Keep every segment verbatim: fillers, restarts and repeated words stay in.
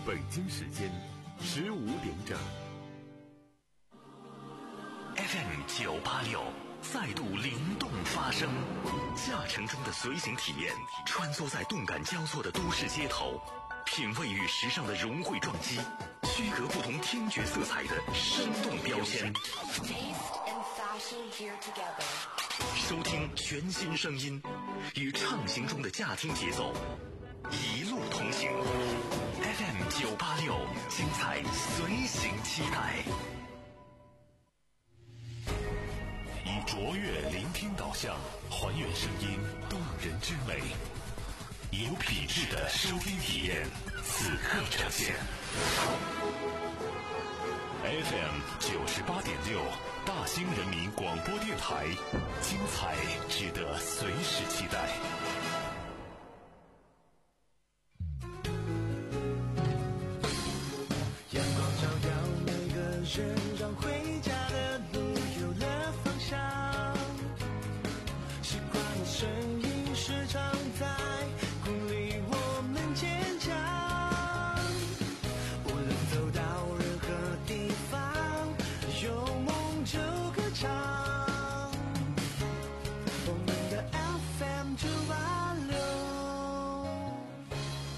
北京时间十五点整。 F M 九八六再度灵动发声，驾乘中的随行体验，穿梭在动感交错的都市街头，品味与时尚的融汇撞击，区隔不同听觉色彩的生动标签。收听全新声音，与畅行中的驾听节奏，一路同行。F M 九八六，精彩随行期待。以卓越聆听导向，还原声音动人之美，有品质的收听体验，此刻呈现。F M 九十八点六，大兴人民广播电台，精彩值得随时期待。 阳光照耀每个人，让回家的路有了方向。习惯的声音时常在鼓励我们坚强。无论走到任何地方，有梦就歌唱。我们的 F M 九八六。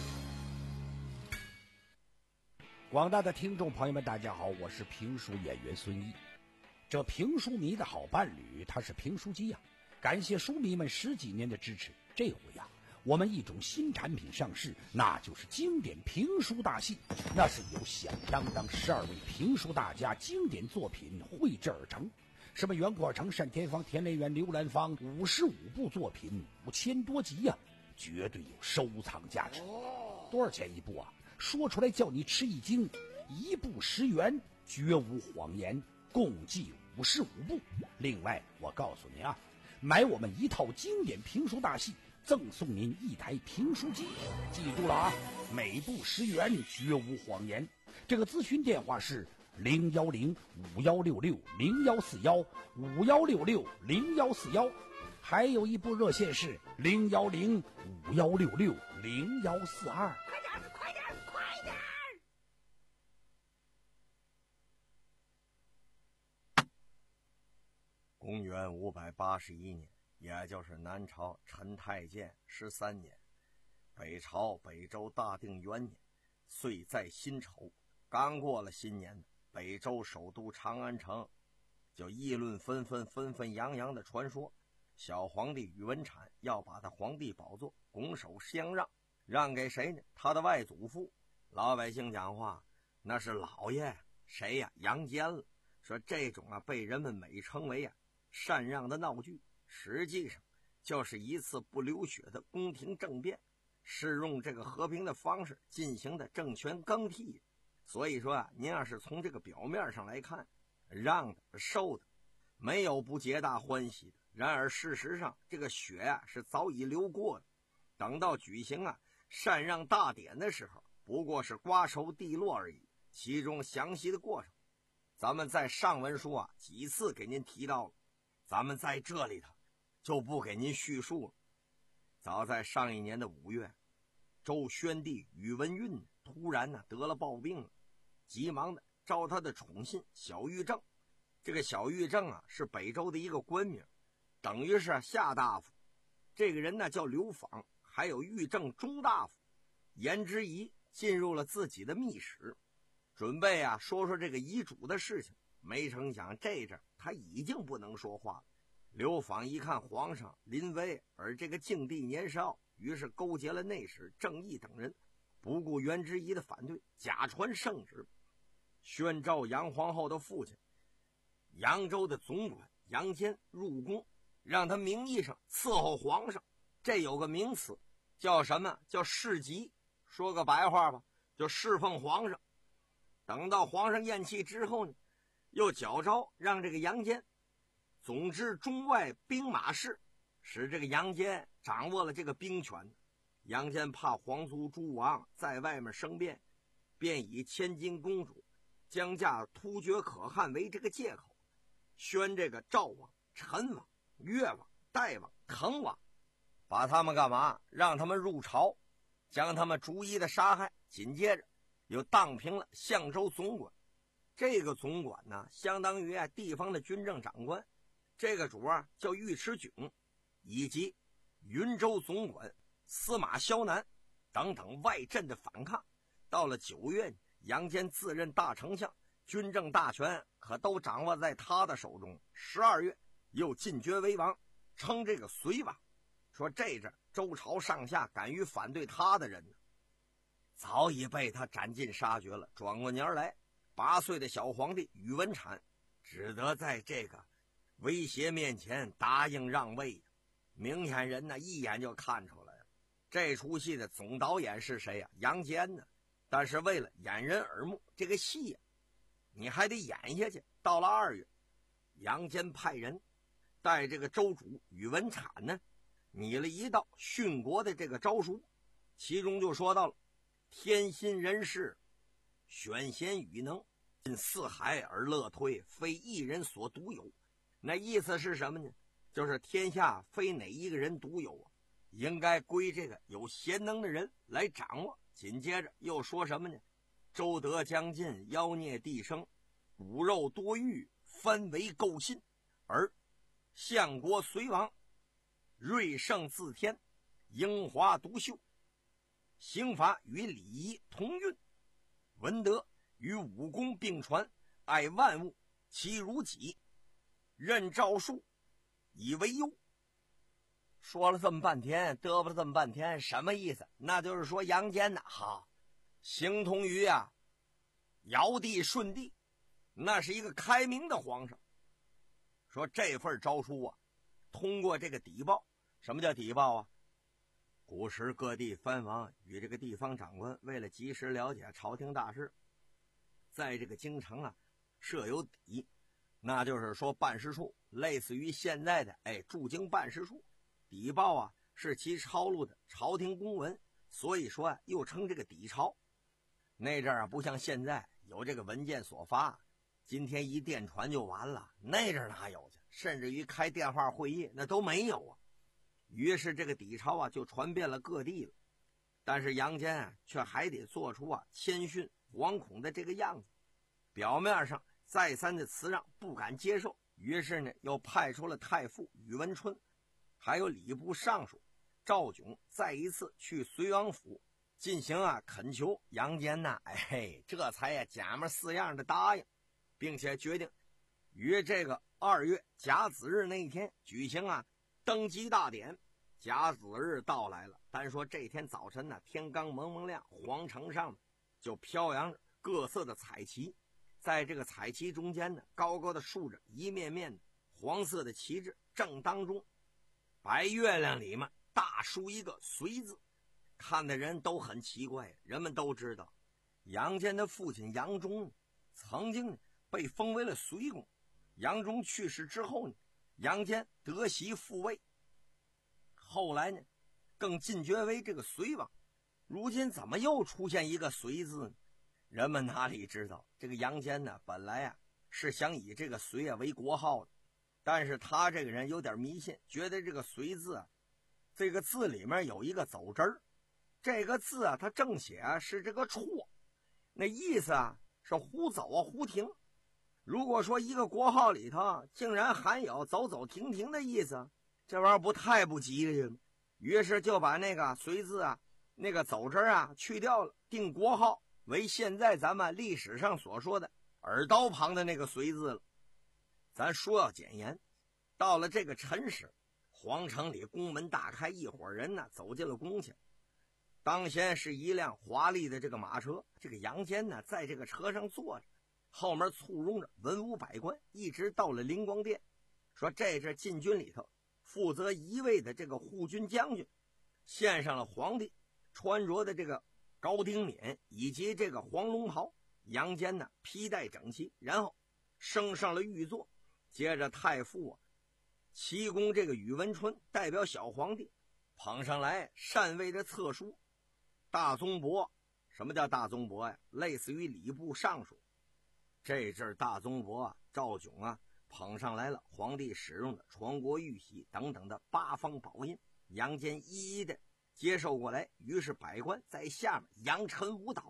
广大的听众朋友们，大家好，我是评书演员孙一。这评书迷的好伴侣，他是评书机呀、啊。感谢书迷们十几年的支持，这回呀、啊，我们一种新产品上市，那就是经典评书大戏。那是由响当当十二位评书大家经典作品绘制而成，什么袁阔成、单田芳、田连元、刘兰芳，五十五部作品，五千多集呀、啊，绝对有收藏价值。多少钱一部啊？说出来叫你吃一惊，一部十元，绝无谎言，共计五十五部。另外，我告诉你啊，买我们一套经典评书大戏，赠送您一台评书机。记住了啊，每部十元，绝无谎言。这个咨询电话是零幺零五幺六六零幺四幺五幺六六零幺四幺，还有一部热线是零幺零五幺六六零幺四二。快点，快点，快点！ 公元五百八十一年，也就是南朝陈太建十三年，北朝北周大定元年，岁在辛丑。刚过了新年，北周首都长安城就议论纷纷，纷纷扬扬的传说，小皇帝宇文阐要把他皇帝宝座拱手相让，让给谁呢？他的外祖父。老百姓讲话，那是老爷谁呀？杨坚了。说这种啊，被人们美称为啊禅让的闹剧，实际上就是一次不流血的宫廷政变，是用这个和平的方式进行的政权更替。所以说啊，您要是从这个表面上来看，让的受的没有不皆大欢喜的，然而事实上这个血啊是早已流过的。等到举行啊禅让大典的时候，不过是瓜熟蒂落而已，其中详细的过程咱们在上文书啊几次给您提到了，咱们在这里头就不给您叙述了。早在上一年的五月，周宣帝宇文赟突然呢得了暴病了，急忙的召他的宠信小玉正。这个小玉正啊是北周的一个官名，等于是下大夫。这个人呢叫刘访，还有玉正中大夫。颜之仪进入了自己的密室，准备啊说说这个遗嘱的事情，没成想这阵他已经不能说话了。刘访一看皇上临危，而这个境地年少，于是勾结了内史郑义等人，不顾颜之仪的反对，假传圣旨，宣召杨皇后的父亲扬州的总管杨坚入宫，让他名义上伺候皇上。这有个名词叫什么？叫侍疾。说个白话吧，就侍奉皇上。等到皇上咽气之后呢，又矫诏让这个杨坚总之中外兵马事，使这个杨坚掌握了这个兵权。杨坚怕皇族诸王在外面生变，便以千金公主将嫁突厥可汗为这个借口，宣这个赵王、陈王、越王、代王、滕王，把他们干嘛？让他们入朝，将他们逐一的杀害。紧接着又当平了相州总管。这个总管呢，相当于啊地方的军政长官。这个主啊叫尉迟迥，以及云州总管司马萧南等等外镇的反抗。到了九月，杨坚自任大丞相，军政大权可都掌握在他的手中。十二月又进爵为王，称这个隋王。说这阵周朝上下敢于反对他的人呢，早已被他斩尽杀绝了。转过年来，八岁的小皇帝宇文产只得在这个威胁面前答应让位。明眼人呢一眼就看出来了，这出戏的总导演是谁呀？杨坚呢。但是为了掩人耳目，这个戏呀你还得演下去。到了二月，杨坚派人带这个州主宇文产呢拟了一道殉国的这个诏书，其中就说到了天心人士，选贤与能，尽四海而乐推，非一人所独有。那意思是什么呢？就是天下非哪一个人独有啊，应该归这个有贤能的人来掌握。紧接着又说什么呢？周德将尽，妖孽地生，骨肉多欲，藩为构信，而相国隋王瑞圣自天，英华独秀，刑法与礼仪同运，文德与武功并传，爱万物，其如己，任诏书以为忧。说了这么半天，嘚啵了这么半天，什么意思？那就是说杨坚呐，哈，形同于啊尧帝舜帝，那是一个开明的皇上。说这份诏书啊，通过这个邸报。什么叫邸报啊？古时各地藩王与这个地方长官为了及时了解朝廷大事，在这个京城啊设有邸，那就是说办事处，类似于现在的哎驻京办事处。邸报啊是其抄录的朝廷公文，所以说啊又称这个邸钞。那阵啊不像现在有这个文件所发，今天一电传就完了，那阵哪有去？甚至于开电话会议那都没有啊。于是这个邸钞啊就传遍了各地了。但是杨坚啊却还得做出啊谦逊惶恐的这个样子，表面上再三的辞让，不敢接受。于是呢又派出了太傅宇文春，还有礼部尚书赵炯再一次去隋王府进行啊恳求。杨坚呐，哎，这才呀假模四样的答应，并且决定于这个二月甲子日那一天举行啊登基大典。甲子日到来了，单说这天早晨呢，天刚蒙蒙亮，皇城上就飘扬着各色的彩旗，在这个彩旗中间呢，高高的竖着一面面的黄色的旗帜，正当中白月亮里面大书一个隋字，看的人都很奇怪。人们都知道杨坚的父亲杨忠曾经被封为了隋公，杨忠去世之后呢，杨坚得袭复位，后来呢更进爵为这个隋王。如今怎么又出现一个隋字呢？人们哪里知道，这个杨坚呢本来啊是想以这个隋啊为国号的，但是他这个人有点迷信，觉得这个隋字啊这个字里面有一个走之儿，这个字啊它正写啊是这个绰，那意思啊是胡走啊胡停。如果说一个国号里头竟然含有走走停停的意思，这玩意儿不太不吉利吗？于是就把那个隋字啊那个走之啊去掉了，定国号为现在咱们历史上所说的耳刀旁的那个隋字了。咱说要简言，到了这个辰时，皇城里宫门大开，一伙人呢走进了宫去。当先是一辆华丽的这个马车，这个杨坚呢在这个车上坐着，后面簇拥着文武百官，一直到了灵光殿。说这阵禁军里头负责一位的这个护军将军献上了皇帝穿着的这个高丁冕以及这个黄龙袍。杨坚呢披戴整齐，然后升上了御座。接着太傅啊齐公这个宇文春代表小皇帝捧上来禅位的册书。大宗伯，什么叫大宗伯呀？类似于礼部尚书。这阵大宗伯啊赵炯啊捧上来了皇帝使用的传国玉玺等等的八方宝印，杨坚一一的接受过来。于是百官在下面扬尘舞蹈，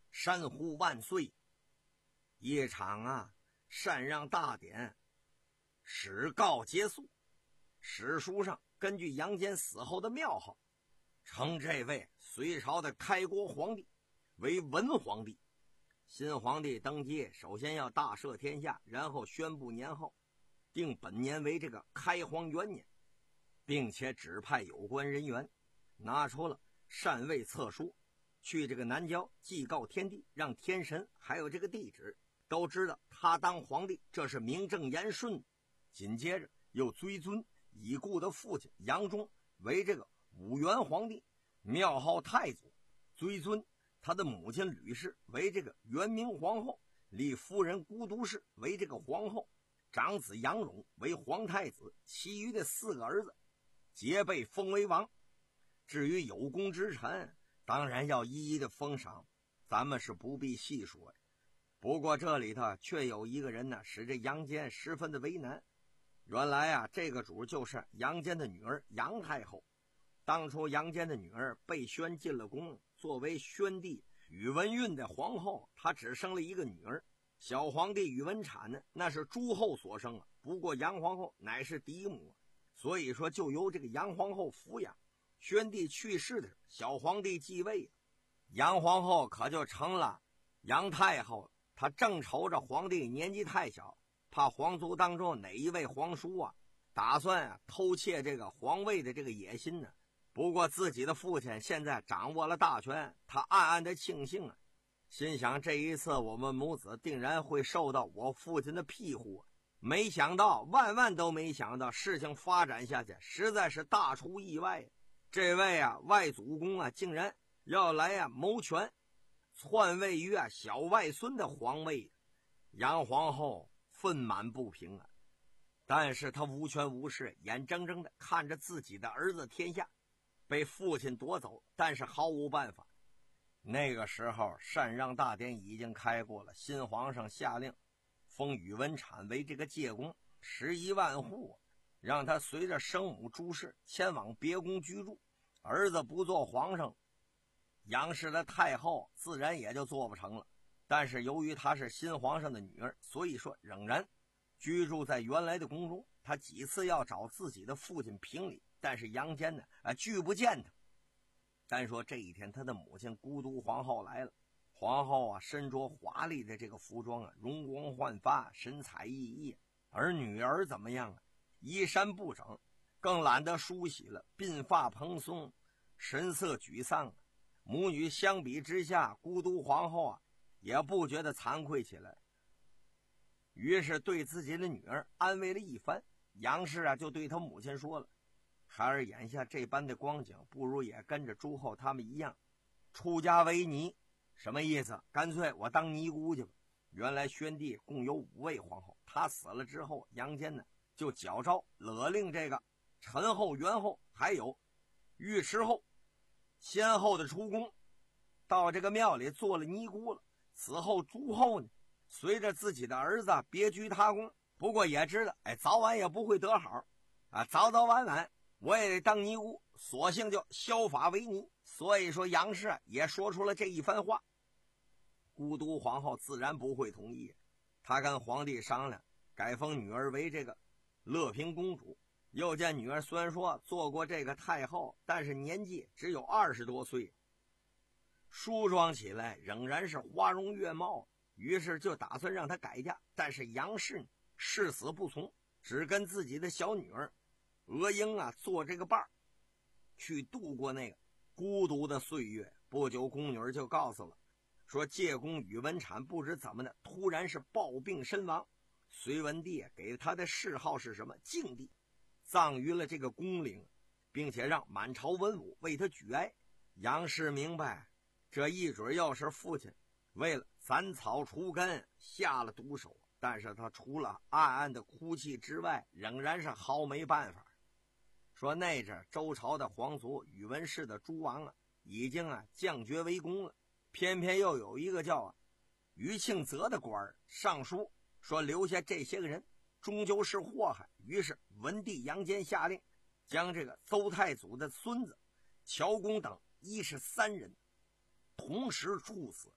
山呼万岁。一场啊禅让大典史告结束。史书上根据杨坚死后的庙号，称这位隋朝的开国皇帝为文皇帝。新皇帝登基，首先要大赦天下，然后宣布年号，定本年为这个开皇元年，并且指派有关人员拿出了禅位册书，去这个南郊祭告天地，让天神还有这个地址都知道他当皇帝，这是名正言顺。紧接着又追尊已故的父亲杨忠为这个武元皇帝，庙号太祖，追尊他的母亲吕氏为这个元明皇后，立夫人孤独氏为这个皇后，长子杨荣为皇太子，其余的四个儿子皆被封为王。至于有功之臣，当然要一一的封赏，咱们是不必细说。不过这里头却有一个人呢，使这杨坚十分的为难。原来啊，这个主就是杨坚的女儿杨太后。当初杨坚的女儿被宣进了宫，作为宣帝宇文赟的皇后，她只生了一个女儿。小皇帝宇文产呢，那是诸后所生啊。不过杨皇后乃是嫡母，所以说就由这个杨皇后抚养。宣帝去世的时候，小皇帝继位，杨皇后可就成了杨太后。她正愁着皇帝年纪太小，怕皇族当中哪一位皇叔啊打算啊偷窃这个皇位的这个野心呢。不过自己的父亲现在掌握了大权，他暗暗的庆幸啊，心想这一次我们母子定然会受到我父亲的庇护。没想到，万万都没想到，事情发展下去实在是大出意外。这位啊外祖公啊竟然要来啊谋权，篡位于啊小外孙的皇位。杨皇后愤满不平啊，但是他无权无势，眼睁睁的看着自己的儿子天下被父亲夺走，但是毫无办法。那个时候禅让大典已经开过了，新皇上下令封宇文产为这个介公十一万户，让他随着生母朱氏前往别宫居住。儿子不做皇上，杨氏的太后自然也就做不成了。但是由于她是新皇上的女儿，所以说仍然居住在原来的宫中。他几次要找自己的父亲评理，但是杨坚呢啊拒不见他。单说这一天，他的母亲孤独皇后来了。皇后啊身着华丽的这个服装啊，容光焕发，神采奕奕。而女儿怎么样啊？衣衫不整，更懒得梳洗了，鬓发蓬松，神色沮丧。母女相比之下，孤独皇后啊也不觉得惭愧起来，于是对自己的女儿安慰了一番。杨氏啊就对他母亲说了，孩儿眼下这般的光景，不如也跟着诸后他们一样出家为尼。什么意思？干脆我当尼姑去吧。原来宣帝共有五位皇后，他死了之后，杨坚呢就矫诏勒令这个陈后、元后还有尉迟后先后的出宫，到这个庙里做了尼姑了。此后诸后呢随着自己的儿子别居他宫，不过也知道哎，早晚也不会得好啊，早早晚晚我也得当尼姑，索性就削发为尼。所以说杨氏也说出了这一番话。孤独皇后自然不会同意，她跟皇帝商量，改封女儿为这个乐平公主。又见女儿虽然说做过这个太后，但是年纪只有二十多岁，梳妆起来仍然是花容月貌，于是就打算让她改嫁。但是杨氏誓死不从，只跟自己的小女儿娥英啊做这个伴儿，去度过那个孤独的岁月。不久宫女儿就告诉了，说介公宇文产不知怎么的突然是暴病身亡，隋文帝给他的谥号是什么敬帝，葬于了这个宫陵，并且让满朝文武为他举哀。杨氏明白，这一准要是父亲为了斩草除根下了毒手，但是他除了暗暗的哭泣之外，仍然是毫没办法。说那阵周朝的皇族宇文氏的诸王啊，已经啊降爵为公了，偏偏又有一个叫啊于庆泽的官上书说留下这些个人终究是祸害。于是文帝杨坚下令将这个邹太祖的孙子乔公等一十三人同时处死。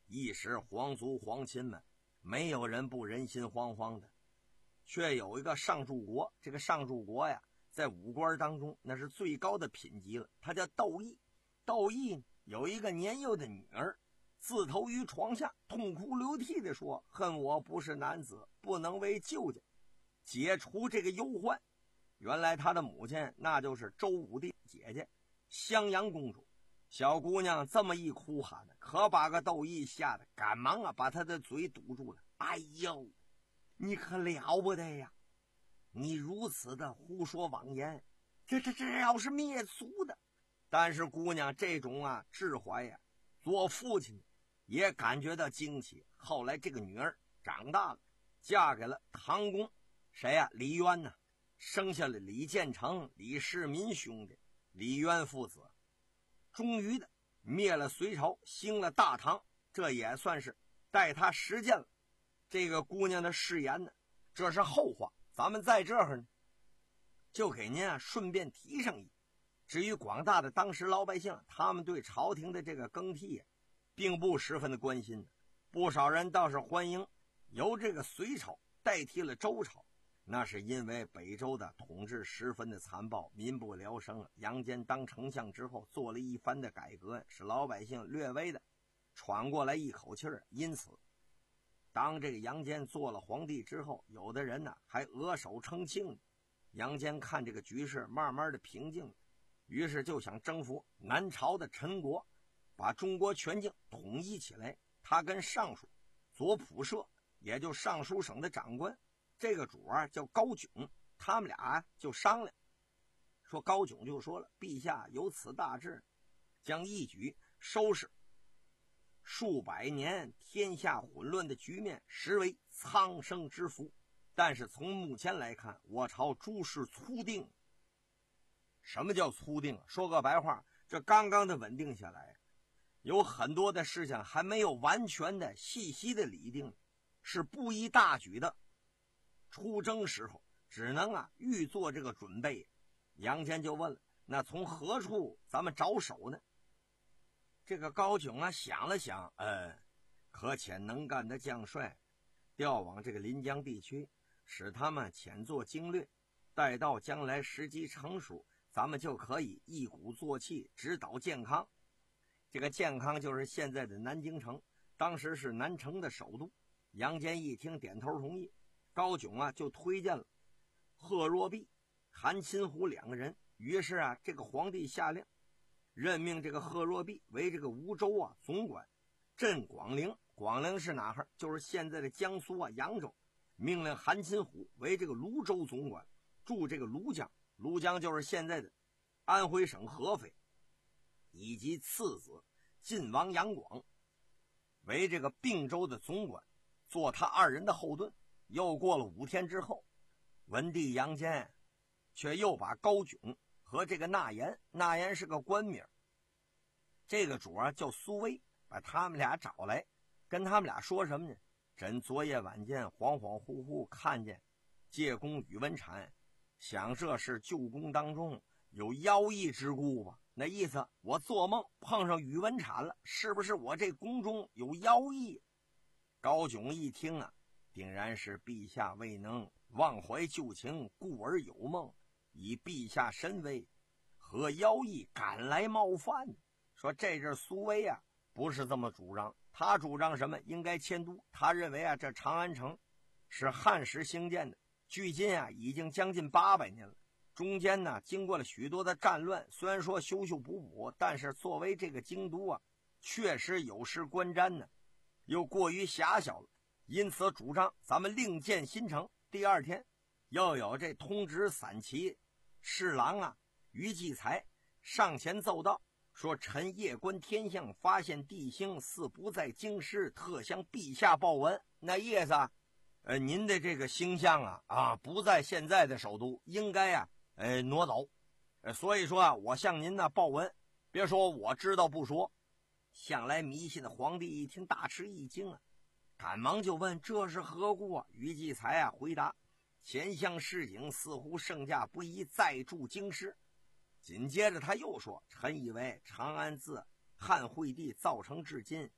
一时皇族皇亲们没有人不人心惶惶的。却有一个上柱国，这个上柱国呀，在武官当中那是最高的品级了，他叫窦毅。窦毅有一个年幼的女儿，自投于床下，痛哭流涕地说：恨我不是男子，不能为舅家解除这个忧患。原来他的母亲那就是周武帝姐姐襄阳公主。小姑娘这么一哭喊，可把个窦毅吓得赶忙啊把她的嘴堵住了。哎呦，你可了不得呀，你如此的胡说妄言，这这这要是灭族的。但是姑娘这种啊智怀呀，做父亲也感觉到惊奇。后来这个女儿长大了，嫁给了唐公，谁呀、啊？李渊呢、啊？生下了李建成、李世民兄弟，李渊父子，终于的灭了隋朝，兴了大唐，这也算是带他实践了这个姑娘的誓言呢。这是后话，咱们在这儿呢，就给您啊顺便提上一。至于广大的当时老百姓，他们对朝廷的这个更替并不十分的关心的，不少人倒是欢迎由这个隋朝代替了周朝。那是因为北周的统治十分的残暴，民不聊生。杨坚当丞相之后做了一番的改革，使老百姓略微的喘过来一口气儿。因此当这个杨坚做了皇帝之后，有的人呢还额手称庆。杨坚看这个局势慢慢的平静，于是就想征服南朝的陈国，把中国全境统一起来。他跟尚书左仆射，也就尚书省的长官，这个主啊叫高炯，他们俩就商量说，高炯就说了：陛下有此大志，将一举收拾数百年天下混乱的局面，实为苍生之福。但是从目前来看，我朝诸事初定。什么叫初定？说个白话，这刚刚的稳定下来，有很多的事情还没有完全的细细的理定，是不宜大举的出征时候，只能啊预做这个准备。杨坚就问了：那从何处咱们着手呢？这个高炯啊想了想，呃，可遣能干的将帅调往这个临江地区，使他们浅作经略，待到将来时机成熟，咱们就可以一鼓作气直捣建康。这个建康就是现在的南京城，当时是南城的首都。杨坚一听点头同意，高炯啊就推荐了贺若弼、韩钦虎两个人。于是啊这个皇帝下令任命这个贺若弼为这个梧州啊总管，镇广陵。广陵是哪儿？就是现在的江苏啊扬州。命令韩钦虎为这个泸州总管，驻这个庐江，庐江就是现在的安徽省合肥。以及次子晋王杨广为这个并州的总管，做他二人的后盾。又过了五天之后，文帝杨坚却又把高炯和这个纳言，纳言是个官名，这个主啊叫苏威，把他们俩找来，跟他们俩说什么呢？朕昨夜晚间恍恍惚惚看见借公宇文产，想这是旧宫当中有妖异之故吧？那意思我做梦碰上宇文产了，是不是我这宫中有妖异？高炯一听啊，定然是陛下未能忘怀旧情，故而有梦，以陛下神威，何妖异敢来冒犯？说这阵苏威啊不是这么主张，他主张什么？应该迁都。他认为啊这长安城是汉时兴建的，距今啊已经将近八百年了，中间呢经过了许多的战乱，虽然说修修补补，但是作为这个京都啊确实有失观瞻呢，又过于狭小了，因此主张咱们另建新城。第二天又有这通直散骑侍郎啊于继才上前奏道，说臣夜观天象，发现地星似不在京师，特向陛下报闻。那意思啊呃，您的这个星象啊啊不在现在的首都，应该啊呃挪走，呃所以说啊我向您呢报闻。别说我知道不说。向来迷信的皇帝一听大吃一惊啊，赶忙就问这是何故啊？于继才啊回答，前项示警似乎圣驾不宜再驻京师。紧接着他又说，臣以为长安自汉惠帝造成至今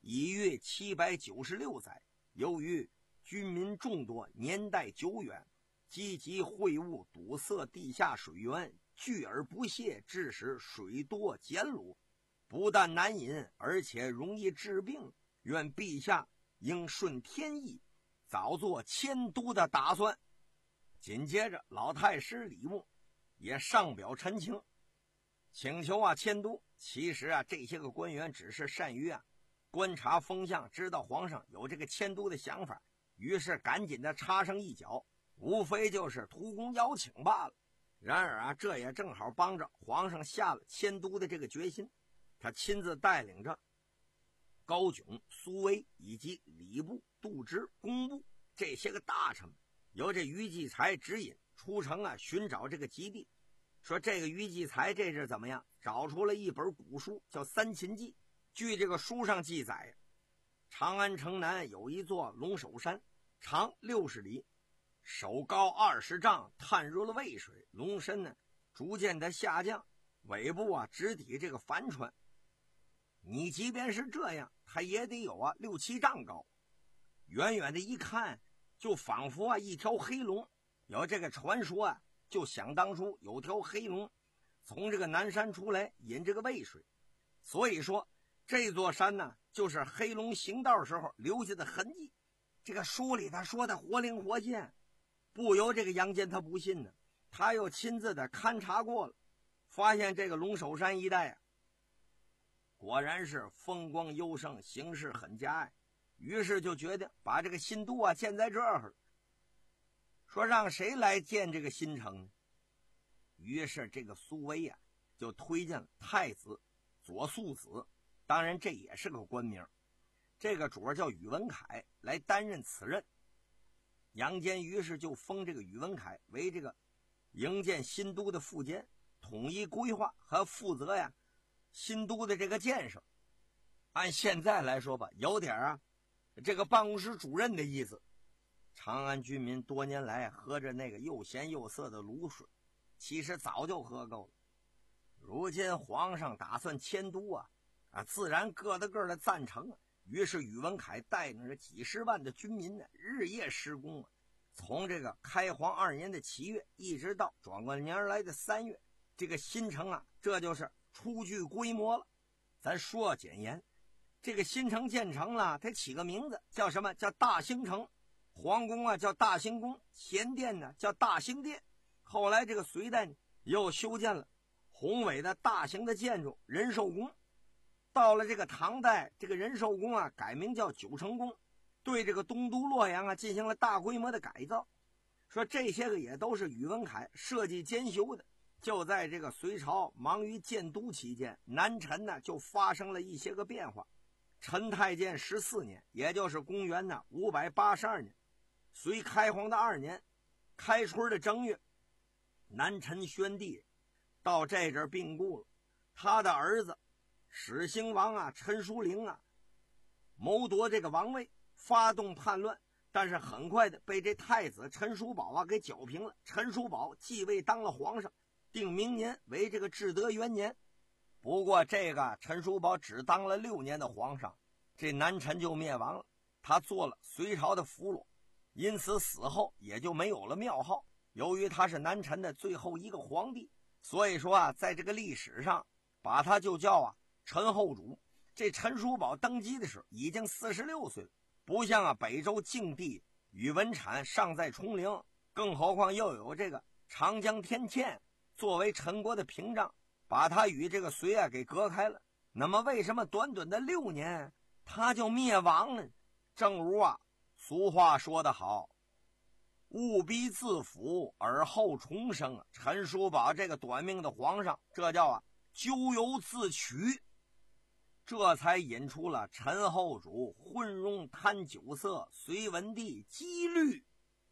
已逾七百九十六载，由于军民众多，年代久远，积集秽物堵塞地下水源，聚而不泄，致使水多碱卤，不但难饮，而且容易治病。愿陛下应顺天意，早做迁都的打算。紧接着老太师李牧也上表陈情，请求啊迁都。其实啊这些个官员只是善于啊观察风向，知道皇上有这个迁都的想法，于是赶紧的插上一脚，无非就是图功邀请罢了。然而啊这也正好帮着皇上下了迁都的这个决心。他亲自带领着高炯、苏威以及礼部、度支、工部这些个大臣，由这于继才指引出城啊寻找这个基地。说这个于继才这是怎么样，找出了一本古书叫《三秦记》。据这个书上记载，长安城南有一座龙首山，长六十里，手高二十丈，探入了渭水，龙身呢逐渐的下降，尾部啊直抵这个帆船。你即便是这样，它也得有啊六七丈高，远远的一看就仿佛啊一条黑龙。有这个传说啊，就想当初有条黑龙从这个南山出来饮这个渭水，所以说这座山呢就是黑龙行道时候留下的痕迹。这个书里他说的活灵活现，不由这个杨坚他不信呢，他又亲自的勘察过了，发现这个龙首山一带啊果然是风光优胜，形势很佳呀。于是就决定把这个新都啊建在这儿，说让谁来建这个新城呢？于是这个苏威啊就推荐了太子左庶子，当然这也是个官名，这个主儿叫宇文恺来担任此任。杨坚于是就封这个宇文恺为这个营建新都的副监，统一规划和负责呀新都的这个建设。按现在来说吧，有点啊这个办公室主任的意思。长安居民多年来喝着那个又咸又涩的卤水，其实早就喝够了。如今皇上打算迁都啊，啊，自然个的个的赞成啊。于是宇文恺带领着几十万的军民呢，日夜施工啊。从这个开皇二年的七月，一直到转过年来的三月，这个新城啊，这就是初具规模了。咱说简言，这个新城建成了，它起个名字叫什么？叫大兴城。皇宫啊叫大兴宫，前殿呢叫大兴殿。后来这个隋代呢又修建了宏伟的大型的建筑仁寿宫。到了这个唐代，这个仁寿宫啊改名叫九成宫，对这个东都洛阳啊进行了大规模的改造。说这些个也都是宇文恺设计监修的。就在这个隋朝忙于建都期间，南陈呢就发生了一些个变化。陈太监十四年，也就是公元呢五百八十二年，隋开皇的二年，开春的正月，南陈宣帝到这阵病故了。他的儿子始兴王啊陈叔陵啊谋夺这个王位，发动叛乱，但是很快的被这太子陈叔宝啊给剿平了。陈叔宝继位当了皇上，定明年为这个至德元年。不过这个陈叔宝只当了六年的皇上，这南陈就灭亡了，他做了隋朝的俘虏，因此死后也就没有了庙号。由于他是南陈的最后一个皇帝，所以说啊在这个历史上把他就叫啊陈后主。这陈叔宝登基的时候已经四十六岁了，不像啊北周静帝宇文阐尚在冲陵，更何况又有这个长江天堑作为陈国的屏障，把他与这个隋啊给隔开了。那么为什么短短的六年他就灭亡了？正如啊俗话说得好，务必自腐而后重生啊。陈叔宝这个短命的皇上，这叫啊咎由自取，这才引出了陈后主昏庸贪酒色，隋文帝积虑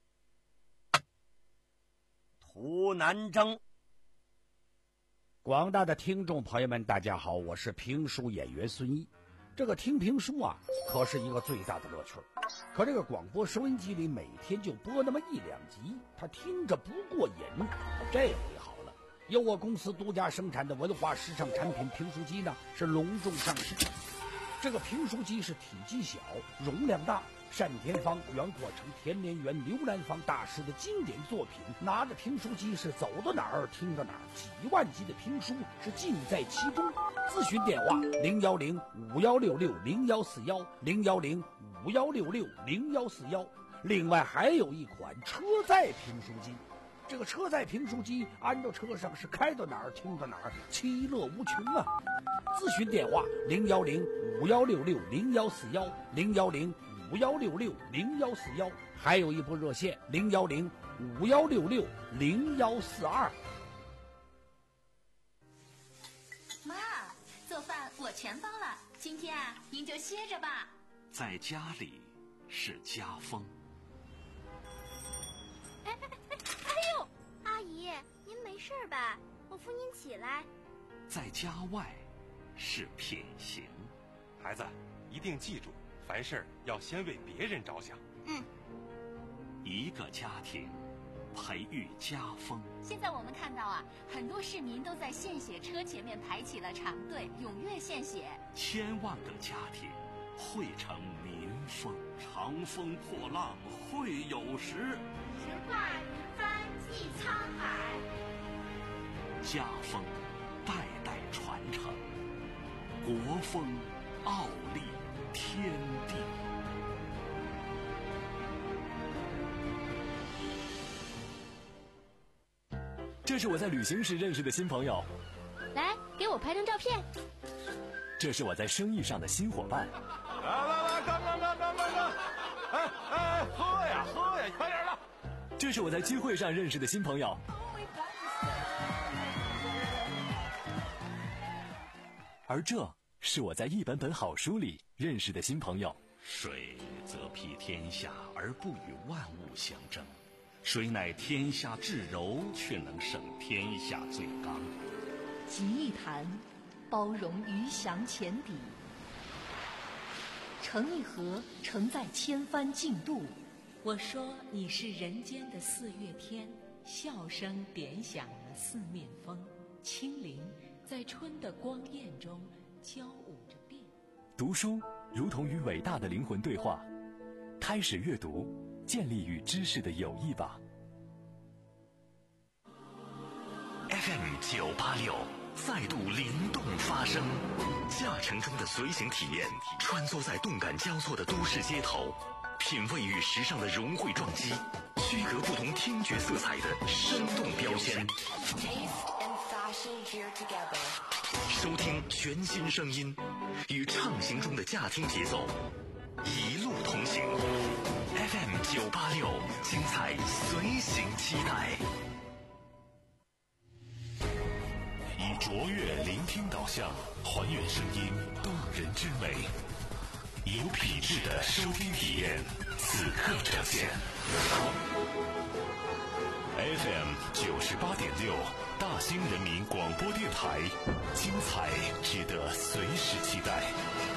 图南征。 广大的听众朋友们大家好，我是评书演员孙一。这个听评书啊可是一个最大的乐趣，可这个广播收音机里每天就播那么一两集，他听着不过瘾。这回好了，由我公司独家生产的文化时尚产品评书机呢是隆重上市。 这个评书机是体积小，容量大。单田芳、袁阔成、田连元、刘兰芳大师的经典作品，拿着评书机是走到哪儿听到哪儿，几万集的评书是尽在其中。咨询电话零幺零五幺六六零幺四幺零幺零五幺六六零幺四幺。另外还有一款车载评书机，这个车载评书机安到车上是开到哪儿听到哪儿，其乐无穷啊！咨询电话零幺零五幺六六零幺四幺零幺零五幺六六零幺四幺，还有一部热线零幺零五幺六六零幺四二。 妈，做饭我全包了，今天啊，您就歇着吧。 在家里是家风。 哎哎哎哎呦，阿姨，您没事吧？我扶您起来。 在家外是品行。 孩子，一定记住，凡事要先为别人着想。 嗯。 一个家庭培育家风。 现在我们看到啊，很多市民都在献血车前面排起了长队，踊跃献血。 千万个家庭汇成民风。长风破浪会有时， 直挂云帆济沧海。 家风代代传承，国风傲立天地。 这是我在旅行时认识的新朋友， 来，给我拍张照片。 这是我在生意上的新伙伴。 来来来，干干干干干干！哎哎，喝呀喝呀，快点的！ 这是我在聚会上认识的新朋友。而这是我在一本本好书里认识的新朋友。 水则披天下而不与万物相争，水乃天下至柔，却能胜天下最刚。 集一谈，包容鱼翔浅底；成一河，承载千帆竞渡。 我说你是人间的四月天，笑声点响了四面风，清灵在春的光艳中交舞着变。 读书如同与伟大的灵魂对话，开始阅读，建立与知识的友谊吧。 F M 九八六再度灵动发声，驾乘中的随行体验，穿梭在动感交错的都市街头，品味与时尚的融汇撞击，区隔不同听觉色彩的生动标签。收听全新声音，与畅行中的驾听节奏，一路同行。F M 九八六，精彩随行期待。以卓越聆听导向，还原声音动人之美，以有品质的收听体验，此刻呈现。F M 九十八点六，大兴人民广播电台，精彩值得随时期待。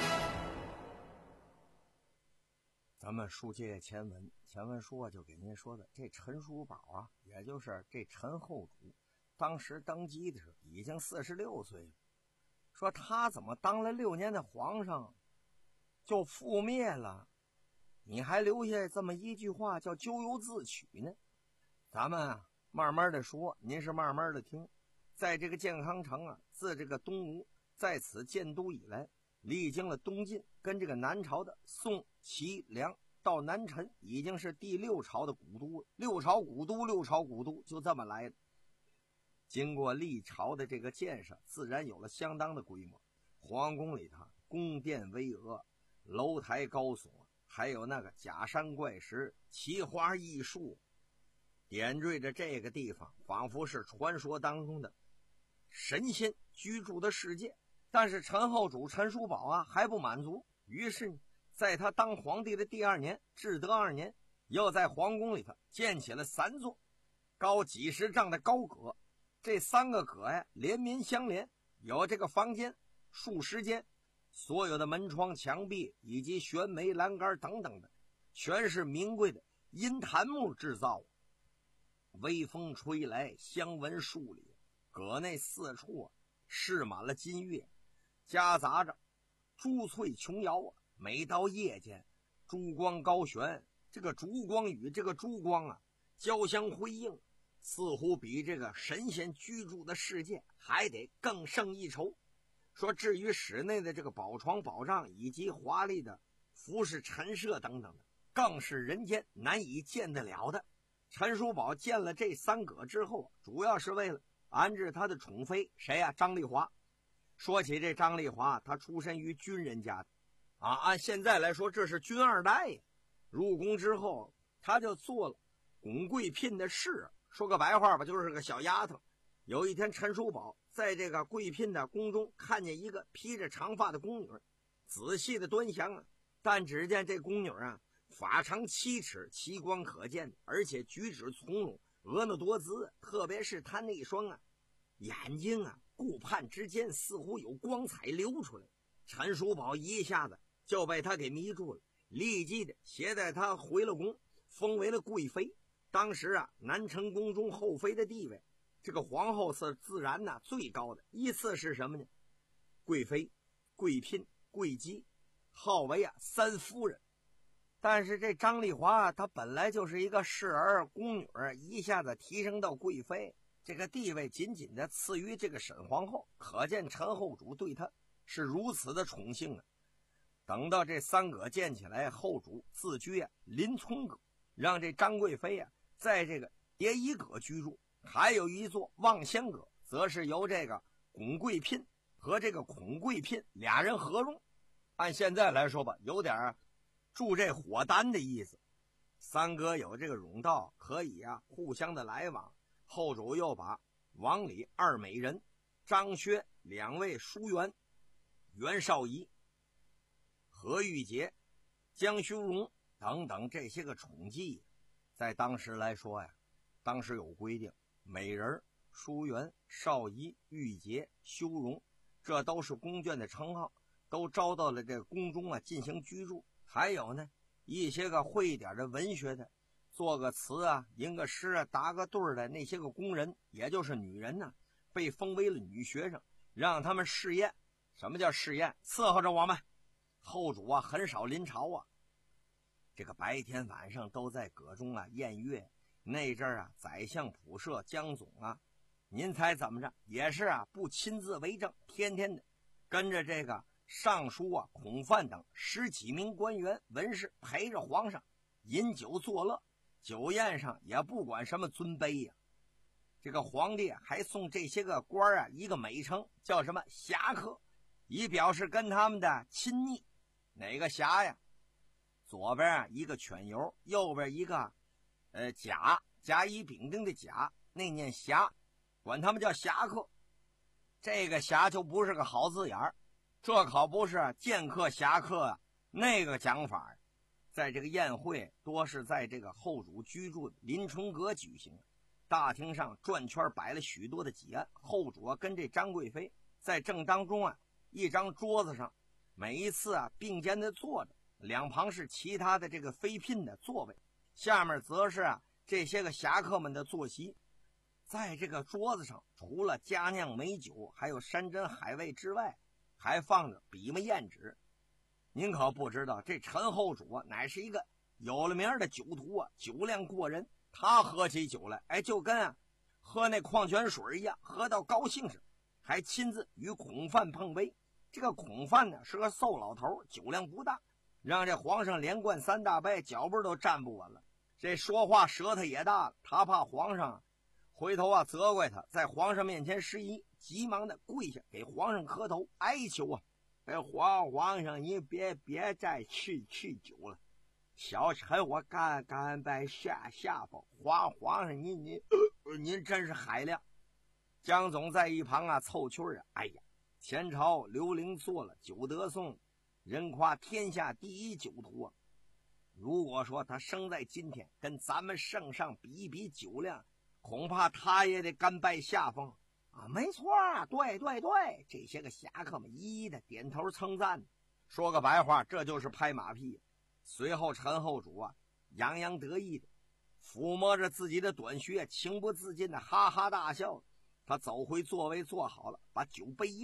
咱们书接前文，前文书啊就给您说的，这陈叔宝啊，也就是这陈后主，当时登基的时候已经四十六岁了。说他怎么当了六年的皇上就覆灭了，你还留下这么一句话叫咎由自取呢？咱们啊慢慢的说，您是慢慢的听。在这个建康城啊，自这个东吴在此建都以来，历经了东晋跟这个南朝的宋、齐、梁到南陈，已经是第六朝的古都了。六朝古都，六朝古都就这么来的。经过历朝的这个建设，自然有了相当的规模。皇宫里头宫殿巍峨，楼台高耸，还有那个假山怪石、奇花异树，点缀着这个地方，仿佛是传说当中的神仙居住的世界。但是陈后主陈叔宝啊还不满足，于是呢，在他当皇帝的第二年，至德二年，又在皇宫里头建起了三座高几十丈的高阁。这三个阁呀连绵相连，有这个房间数十间，所有的门窗墙壁以及悬梅栏杆等等的，全是名贵的阴檀木制造。微风吹来，香闻数里，阁内四处啊饰满了金月，夹杂着珠翠琼瑶啊。每到夜间，珠光高悬，这个烛光与这个珠光啊交相辉映，似乎比这个神仙居住的世界还得更胜一筹。说至于室内的这个宝床宝帐以及华丽的服饰陈设等等的，更是人间难以见得了的。陈叔宝见了这三个之后，主要是为了安置他的宠妃谁呀、啊？张丽华。说起这张丽华，他出身于军人家的啊，按现在来说这是军二代呀。入宫之后他就做了巩贵姘的事，说个白话吧，就是个小丫头。有一天陈叔宝在这个贵姘的宫中看见一个披着长发的宫女，仔细的端详啊，但只见这宫女啊发长七尺，奇光可见，而且举止从容，婀娜多姿，特别是她那双啊眼睛啊顾盼之间似乎有光彩流出来。陈叔宝一下子就被他给迷住了，立即的携带他回了宫，封为了贵妃。当时啊南城宫中后妃的地位，这个皇后是自然呢、啊、最高的，依次是什么呢？贵妃、贵姘、贵姬，号为啊三夫人。但是这张丽华她本来就是一个侍儿宫女，一下子提升到贵妃，这个地位仅仅的次于这个沈皇后，可见陈后主对她是如此的宠幸啊。等到这三阁建起来，后主自居啊临春阁，让这张贵妃啊在这个蝶衣阁居住。还有一座望乡阁，则是由这个巩贵姘和这个孔贵姘俩人合用。按现在来说吧，有点住这火单的意思。三阁有这个甬道，可以啊互相的来往。后主又把王李二美人、张薛两位淑媛、袁绍仪、何玉洁、江修容等等这些个宠妓，在当时来说呀，当时有规定，美人、淑媛、绍仪、玉洁、修容，这都是宫眷的称号，都招到了这个宫中啊进行居住。还有呢，一些个会一点的文学的，做个词啊、吟个诗啊、答个对的那些个工人，也就是女人呢，被封为了女学生，让他们试验。什么叫试验？伺候着我们。后主啊很少临朝啊，这个白天晚上都在阁中啊宴乐。那阵儿啊，宰相仆射江总啊，您猜怎么着？也是啊不亲自为政，天天的跟着这个尚书啊、孔范等十几名官员文士陪着皇上饮酒作乐。酒宴上也不管什么尊卑呀、啊，这个皇帝还送这些个官啊一个美称，叫什么侠客，以表示跟他们的亲昵。哪个侠呀？左边啊一个犬油，右边一个呃甲，甲乙丙丁的甲，那念侠，管他们叫侠客。这个侠就不是个好字眼儿，这可不是剑客侠客啊那个讲法。在这个宴会多是在这个后主居住的临春阁举行，大厅上转圈摆了许多的几案，后主啊跟这张贵妃在正当中啊一张桌子上，每一次啊并肩的坐着，两旁是其他的这个妃姘的座位，下面则是啊这些个侠客们的坐席。在这个桌子上，除了佳酿美酒还有山珍海味之外，还放着笔墨砚纸。您可不知道，这陈后主啊乃是一个有了名的酒徒啊，酒量过人。他喝起酒来，哎，就跟啊喝那矿泉水一样，喝到高兴时，还亲自与孔范碰杯。这个孔范呢是个瘦老头，酒量不大，让这皇上连灌三大杯，脚步都站不稳了。这说话舌头也大了，他怕皇上回头啊责怪他，在皇上面前失仪，急忙的跪下给皇上磕头哀求啊，哎，皇皇上你别别再去去酒了，小臣我甘甘拜下下风，皇皇上您您、呃、您真是海量。江总在一旁啊凑趣啊，哎呀，前朝刘伶做了九德颂，人夸天下第一酒徒啊。如果说他生在今天跟咱们圣上比一比酒量，恐怕他也得甘拜下风啊。没错啊，对对对，这些个侠客们一一的点头称赞。说个白话，这就是拍马屁。随后陈后主啊洋洋得意的抚摸着自己的短靴，情不自禁的哈哈大笑。他走回座位坐好了，把酒杯一放，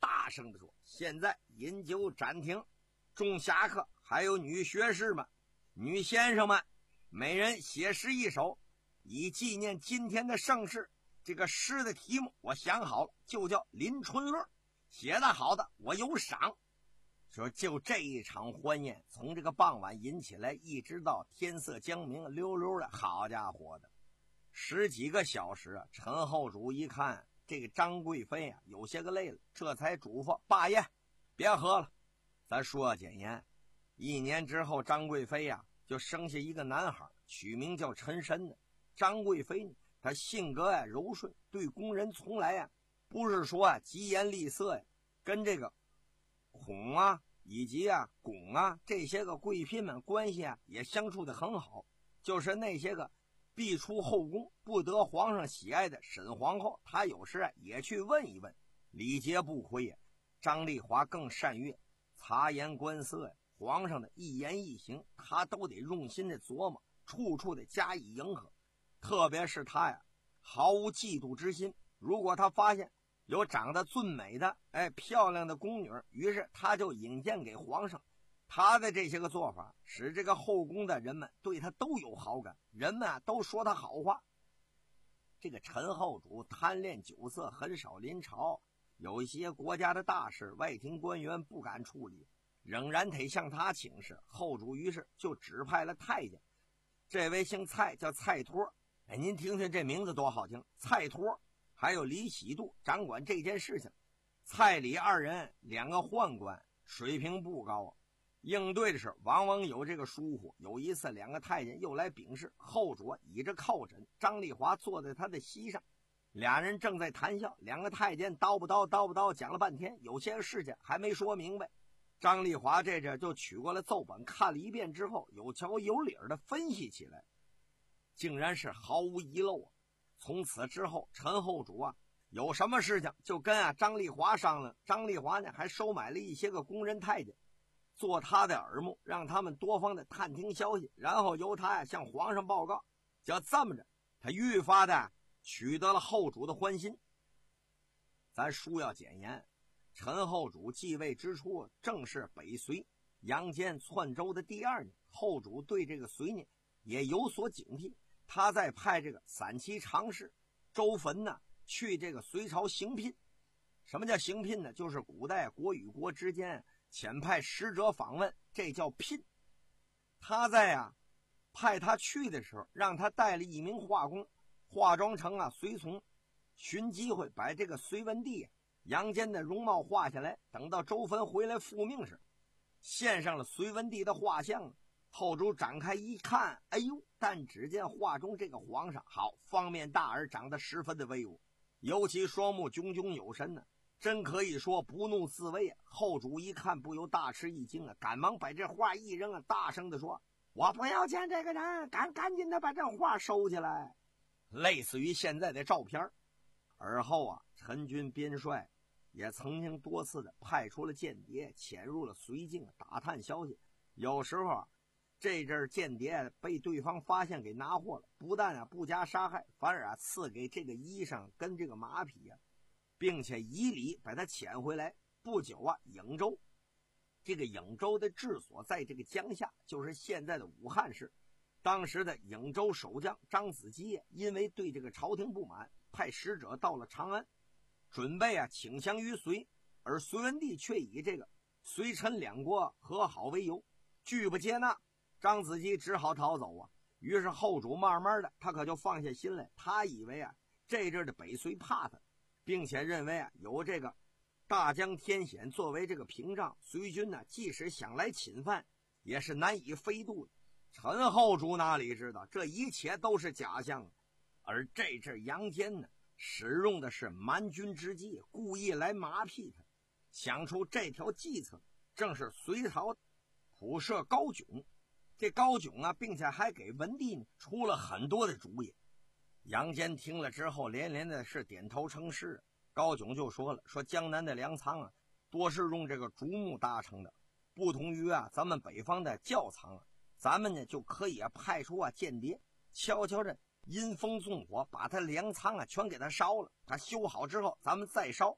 大声地说：“现在饮酒暂停，众侠客还有女学士们、女先生们，每人写诗一首，以纪念今天的盛事。这个诗的题目我想好了，就叫《临春乐》，写得好的我有赏。”说就这一场欢宴，从这个傍晚引起来，一直到天色将明，溜溜的，好家伙的，十几个小时啊！陈后主一看这个张贵妃啊，有些个累了，这才嘱咐罢宴，别喝了。咱说简言，一年之后，张贵妃呀、啊、就生下一个男孩，取名叫陈深的。张贵妃呢，她性格呀、啊、柔顺，对宫人从来呀、啊、不是说啊疾言厉色呀，跟这个孔啊以及啊巩啊这些个贵嫔们关系啊也相处得很好。就是那些个必出后宫不得皇上喜爱的沈皇后，她有时啊也去问一问，礼节不亏呀。张丽华更善于察言观色呀，皇上的一言一行她都得用心的琢磨，处处的加以迎合。特别是她呀毫无嫉妒之心，如果她发现有长得俊美的哎漂亮的宫女，于是她就引荐给皇上。他的这些个做法使这个后宫的人们对他都有好感，人们啊都说他好话。这个陈后主贪恋酒色，很少临朝，有一些国家的大事外廷官员不敢处理，仍然得向他请示。后主于是就指派了太监，这位姓蔡，叫蔡托。哎，您听听这名字多好听，蔡托。还有李喜度掌管这件事情。蔡李二人两个宦官水平不高啊，应对的时候往往有这个疏忽。有一次两个太监又来禀事，后主倚着靠枕，张丽华坐在他的膝上，俩人正在谈笑，两个太监叨不叨叨不叨讲了半天，有些事情还没说明白。张丽华这阵就取过了奏本，看了一遍之后，有条有理的分析起来，竟然是毫无遗漏啊。从此之后，陈后主啊有什么事情就跟啊张丽华商量。张丽华呢还收买了一些个宫人太监，做他的耳目，让他们多方的探听消息，然后由他呀向皇上报告。就这么着，他愈发的取得了后主的欢心。咱书要简言，陈后主继位之初，正是北隋杨坚篡周的第二年，后主对这个隋呢也有所警惕。他在派这个散骑常侍周汾呢去这个隋朝行聘。什么叫行聘呢？就是古代国与国之间遣派使者访问，这叫聘。他在啊派他去的时候，让他带了一名画工，化妆成啊随从，寻机会把这个隋文帝、啊、杨坚的容貌画下来。等到周汾回来复命时，献上了隋文帝的画像。后主展开一看，哎呦，但只见画中这个皇上好，方面大耳，长得十分的威武，尤其双目炯炯有神呢、啊，真可以说不怒自威啊。后主一看不由大吃一惊啊，赶忙把这画一扔啊，大声的说：“我不要见这个人，赶赶紧的把这画收起来。”类似于现在的照片。而后啊，陈军边帅也曾经多次的派出了间谍潜入了绥靖打探消息，有时候啊这阵间谍被对方发现给拿获了，不但啊不加杀害，反而啊赐给这个衣裳跟这个马匹啊，并且以礼把他遣回来。不久啊，颍州，这个颍州的治所在这个江夏，就是现在的武汉市。当时的颍州守将张子基因为对这个朝廷不满，派使者到了长安，准备啊请降于隋，而隋文帝却以这个隋陈两国和好为由，拒不接纳。张子基只好逃走啊。于是后主慢慢的他可就放下心来，他以为啊这阵的北隋怕他，并且认为啊有这个大江天险作为这个屏障，隋军呢即使想来侵犯也是难以飞渡的。陈后主哪里知道这一切都是假象啊。而这阵杨坚呢使用的是蛮军之计，故意来麻痹他。想出这条计策正是隋朝普设高炯。这高炯啊，并且还给文帝出了很多的主意。杨坚听了之后连连的是点头称是。高炯就说了，说江南的粮仓啊多是用这个竹木搭成的，不同于啊咱们北方的窖仓啊，咱们呢就可以啊派出啊间谍悄悄的阴风纵火，把他粮仓啊全给他烧了，他修好之后咱们再烧，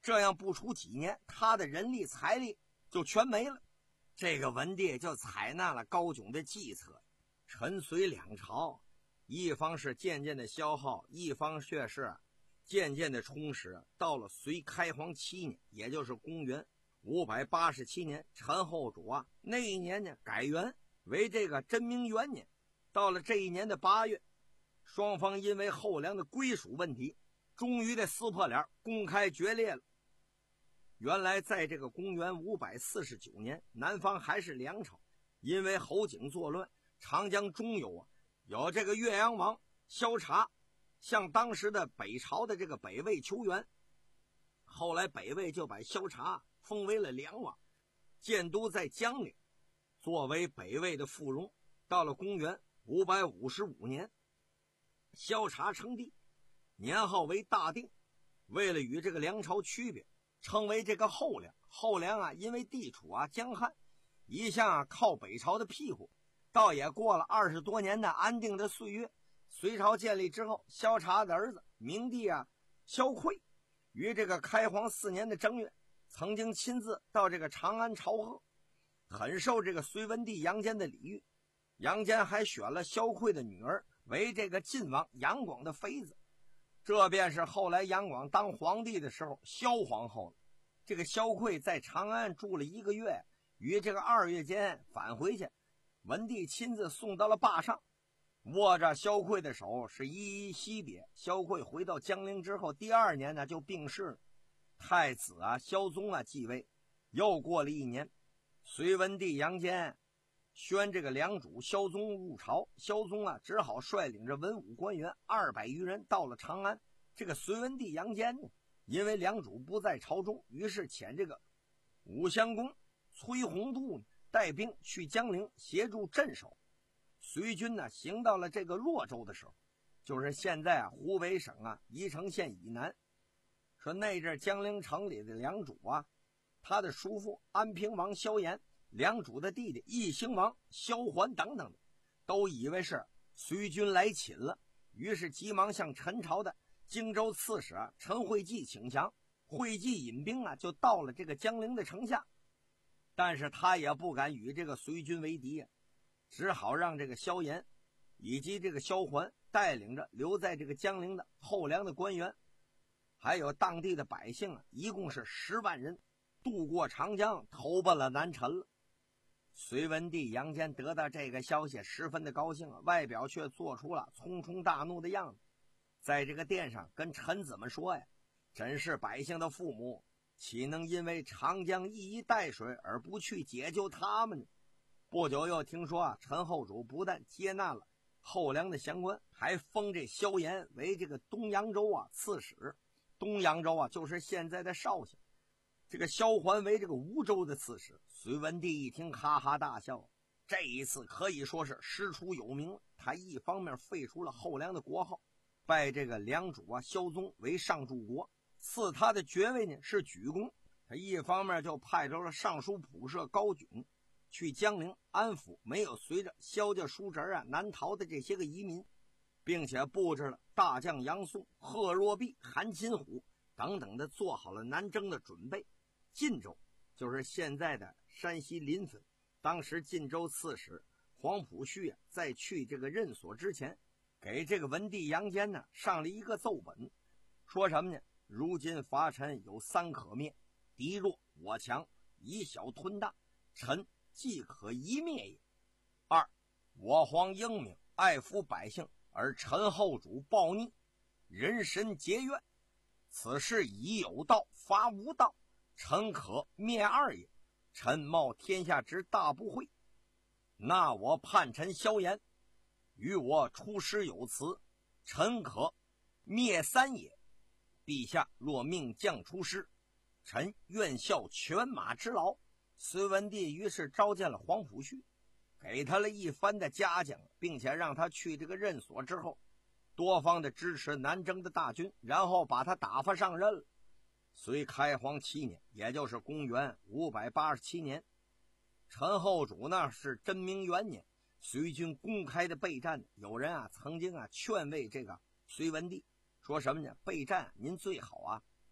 这样不出几年，他的人力财力就全没了。这个文帝就采纳了高炯的计策，陈隋两朝一方是渐渐的消耗，一方却是渐渐的充实。到了隋开皇七年，也就是公元五百八十七年，陈后主啊那一年呢改元为这个真明元年。到了这一年的八月，双方因为后梁的归属问题终于的撕破脸，公开决裂了。原来在这个公元五百四十九年，南方还是梁朝，因为侯景作乱，长江中游啊有这个岳阳王萧察向当时的北朝的这个北魏求援，后来北魏就把萧察封为了梁王，建都在江陵，作为北魏的附庸。到了公元五百五十五年，萧察称帝，年号为大定。为了与这个梁朝区别，称为这个后梁。后梁啊因为地处啊江汉，一向啊靠北朝的庇护，倒也过了二十多年的安定的岁月。隋朝建立之后，萧察的儿子明帝啊萧岿于这个开皇四年的正月，曾经亲自到这个长安朝贺，很受这个隋文帝杨坚的礼遇。杨坚还选了萧岿的女儿为这个晋王杨广的妃子，这便是后来杨广当皇帝的时候萧皇后了。这个萧岿在长安住了一个月，于这个二月间返回去，文帝亲自送到了坝上，握着萧岿的手是依依惜别。萧岿回到江陵之后，第二年呢就病逝了。太子啊萧宗啊继位。又过了一年，隋文帝杨坚宣这个梁主萧宗入朝，萧宗啊只好率领着文武官员二百余人到了长安。这个隋文帝杨坚呢，因为梁主不在朝中，于是遣这个武襄公崔弘度带兵去江陵协助镇守。隋军呢行到了这个洛州的时候，就是现在啊湖北省啊宜城县以南。说那阵江陵城里的梁主啊，他的叔父安平王萧衍，梁主的弟弟义兴王萧环等等的，都以为是隋军来侵了，于是急忙向陈朝的荆州刺史啊陈惠济请降。惠济引兵啊就到了这个江陵的城下，但是他也不敢与这个隋军为敌啊，只好让这个萧衍以及这个萧环带领着留在这个江陵的后梁的官员，还有当地的百姓啊，一共是十万人，渡过长江，投奔了南陈了。隋文帝杨坚得到这个消息，十分的高兴啊，外表却做出了匆匆大怒的样子。在这个殿上跟臣子们说呀，真是百姓的父母，岂能因为长江一衣带水而不去解救他们呢？不久又听说啊，陈后主不但接纳了后梁的降官，还封这萧衍为这个东扬州啊刺史。东扬州啊就是现在的绍兴，这个萧环为这个梧州的刺史。隋文帝一听哈哈大笑，这一次可以说是师出有名了。他一方面废除了后梁的国号，拜这个梁主啊萧宗为上柱国，赐他的爵位呢是举公。他一方面就派出了尚书仆射高炯去江陵安抚没有随着萧家叔侄啊南逃的这些个移民，并且布置了大将杨素、贺若弼、韩擒虎等等的，做好了南征的准备。晋州就是现在的山西临汾，当时晋州刺史黄埔旭啊，在去这个任所之前，给这个文帝杨坚呢上了一个奏本，说什么呢？如今伐陈有三可灭，敌弱我强，以小吞大，陈既可一灭也。二，我皇英明，爱抚百姓，而陈后主暴逆，人神结怨，此事已有道伐无道，臣可灭二也。臣冒天下之大不讳，那我叛臣萧衍，与我出师有辞，臣可灭三也。陛下若命将出师，臣愿效犬马之劳。隋文帝于是召见了黄埔旭，给他了一番的嘉奖，并且让他去这个任所之后，多方的支持南征的大军，然后把他打发上任了。隋开皇七年，也就是公元五百八十七年，陈后主呢是真明元年，隋军公开的备战。有人啊曾经啊劝慰这个隋文帝，说什么呢？备战您最好啊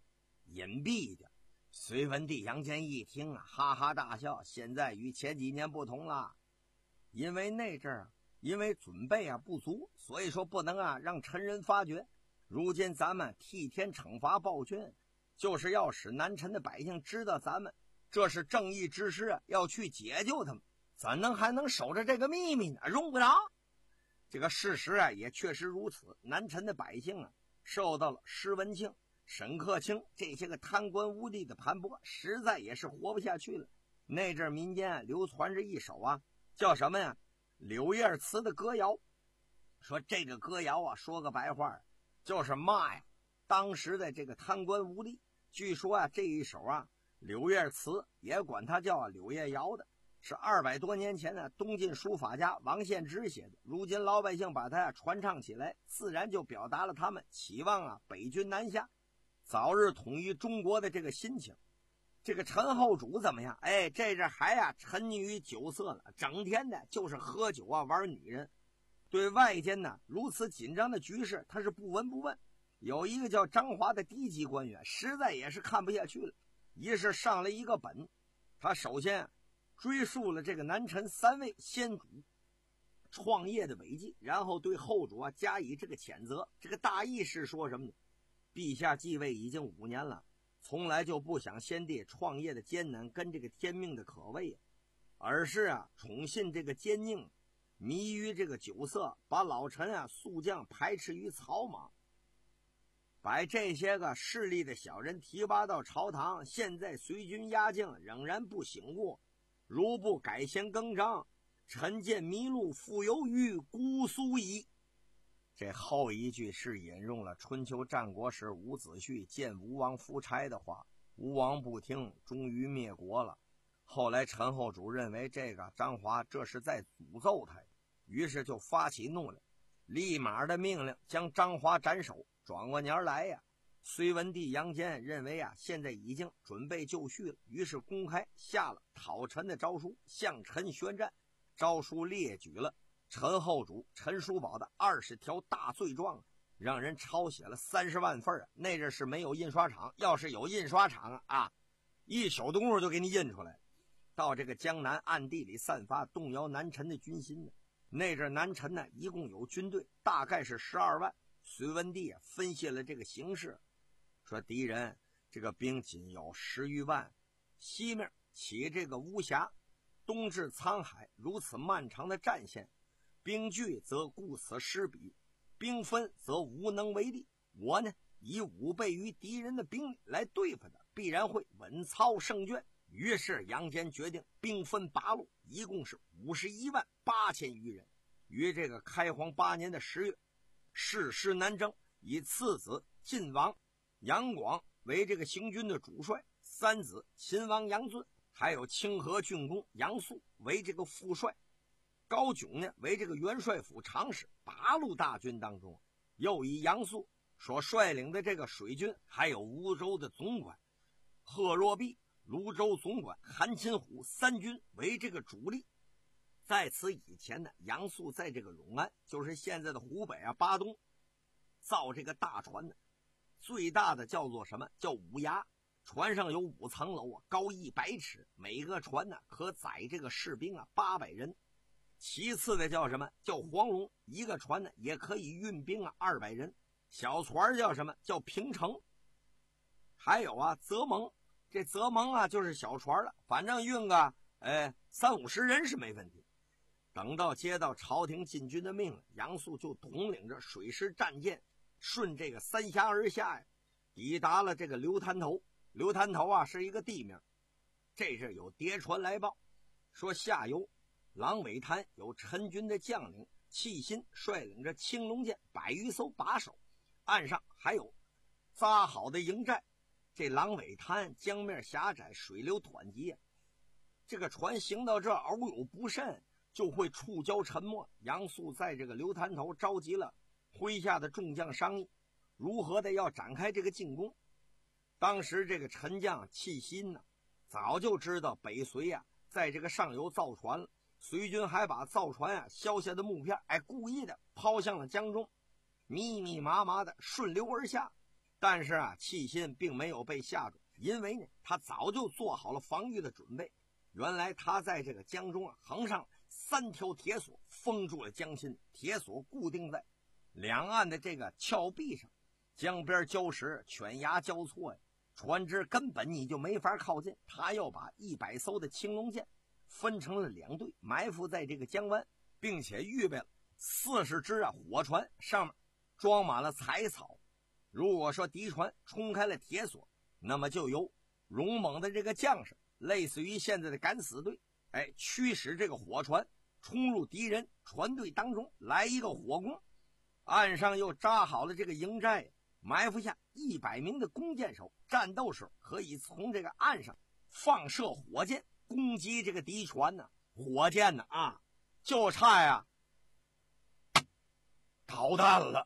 隐蔽的。隋文帝杨坚一听啊，哈哈大笑。现在与前几年不同了，因为那阵儿因为准备啊不足，所以说不能啊让陈人发觉。如今咱们替天惩罚暴君，就是要使南陈的百姓知道咱们这是正义之师啊，要去解救他们，怎能还能守着这个秘密呢？用不着。这个事实啊也确实如此，南陈的百姓啊受到了施文庆、沈克清这些个贪官污吏的盘剥，实在也是活不下去了。那阵民间、啊、流传着一首啊叫什么呀柳叶词的歌谣，说这个歌谣啊说个白话就是骂呀当时的这个贪官污吏。据说啊这一首啊柳叶词也管它叫柳叶谣的，是二百多年前呢东晋书法家王献之写的。如今老百姓把它啊传唱起来，自然就表达了他们期望啊北军南下，早日统一中国的这个心情。这个陈后主怎么样？哎，这阵还啊沉溺于酒色了，整天的就是喝酒啊玩女人，对外间呢如此紧张的局势他是不闻不问。有一个叫张华的低级官员实在也是看不下去了，于是上了一个本。他首先追溯了这个南陈三位先主创业的违纪，然后对后主啊加以这个谴责。这个大意是说什么呢？陛下继位已经五年了，从来就不想先帝创业的艰难跟这个天命的可畏，而是啊宠信这个奸佞，迷于这个酒色，把老臣啊宿将排斥于草莽，把这些个势力的小人提拔到朝堂。现在随军压境，仍然不醒悟，如不改弦更张，臣见麋鹿复游于姑苏矣。这后一句是引用了春秋战国时伍子胥见吴王夫差的话，吴王不听，终于灭国了。后来陈后主认为这个张华这是在诅咒他，于是就发起怒来，立马的命令将张华斩首。转过年来呀，隋文帝杨坚认为啊现在已经准备就绪了，于是公开下了讨陈的诏书，向陈宣战。诏书列举了陈后主陈叔宝的二十条大罪状，让人抄写了三十万份啊！那阵是没有印刷厂，要是有印刷厂啊，一宿功夫就给你印出来，到这个江南暗地里散发，动摇南陈的军心呢。那阵南陈呢，一共有军队大概是十二万。隋文帝啊分析了这个形势，说敌人这个兵仅有十余万，西面起这个巫峡，东至沧海，如此漫长的战线，兵聚则顾此失彼，兵分则无能为力。我呢以五倍于敌人的兵力来对付他，必然会稳操胜券。于是杨坚决定兵分八路，一共是五十一万八千余人。于这个开皇八年的十月，誓师南征，以次子晋王杨广为这个行军的主帅，三子秦王杨俊还有清河郡公杨素为这个副帅，高炯呢为这个元帅府长史。八路大军当中，又以杨素所率领的这个水军，还有梧州的总管贺若弼、泸州总管韩擒虎三军为这个主力。在此以前呢，杨素在这个永安，就是现在的湖北啊巴东，造这个大船呢，最大的叫做什么？叫五崖。船上有五层楼啊，高一百尺，每个船呢可载这个士兵啊八百人。其次的叫什么？叫黄龙，一个船呢也可以运兵啊二百人。小船叫什么？叫平城。还有啊泽蒙，这泽蒙啊就是小船了，反正运个哎三五十人是没问题。等到接到朝廷进军的命令，杨素就统领着水师战舰，顺这个三峡而下呀，抵达了这个刘滩头。刘滩头啊是一个地名。这是有谍传来报，说下游狼尾滩有陈军的将领戚辛率领着青龙舰百余艘把守，岸上还有扎好的营寨。这狼尾滩江面狭窄，水流湍急，这个船行到这偶有不慎，就会触礁沉没。杨素在这个刘滩头召集了麾下的众将商议，如何的要展开这个进攻。当时这个陈将戚辛呢，早就知道北隋呀、啊、在这个上游造船了，隋军还把造船啊削下的木片哎故意的抛向了江中，密密麻麻的顺流而下。 但是啊，戚信并没有被吓住，因为呢，他早就做好了防御的准备。原来他在这个江中啊，横上三条铁索，封住了江心，铁索固定在两岸的这个峭壁上，江边礁石，犬牙交错呀，船只根本你就没法靠近。他要把一百艘的青龙舰分成了两队，埋伏在这个江湾，并且预备了四十只啊火船，上面装满了柴草。如果说敌船冲开了铁索，那么就由勇猛的这个将士，类似于现在的敢死队，哎，驱使这个火船冲入敌人船队当中，来一个火攻。岸上又扎好了这个营寨，埋伏下一百名的弓箭手，战斗时可以从这个岸上放射火箭攻击这个敌船呢。火箭呢啊，就差呀导弹了。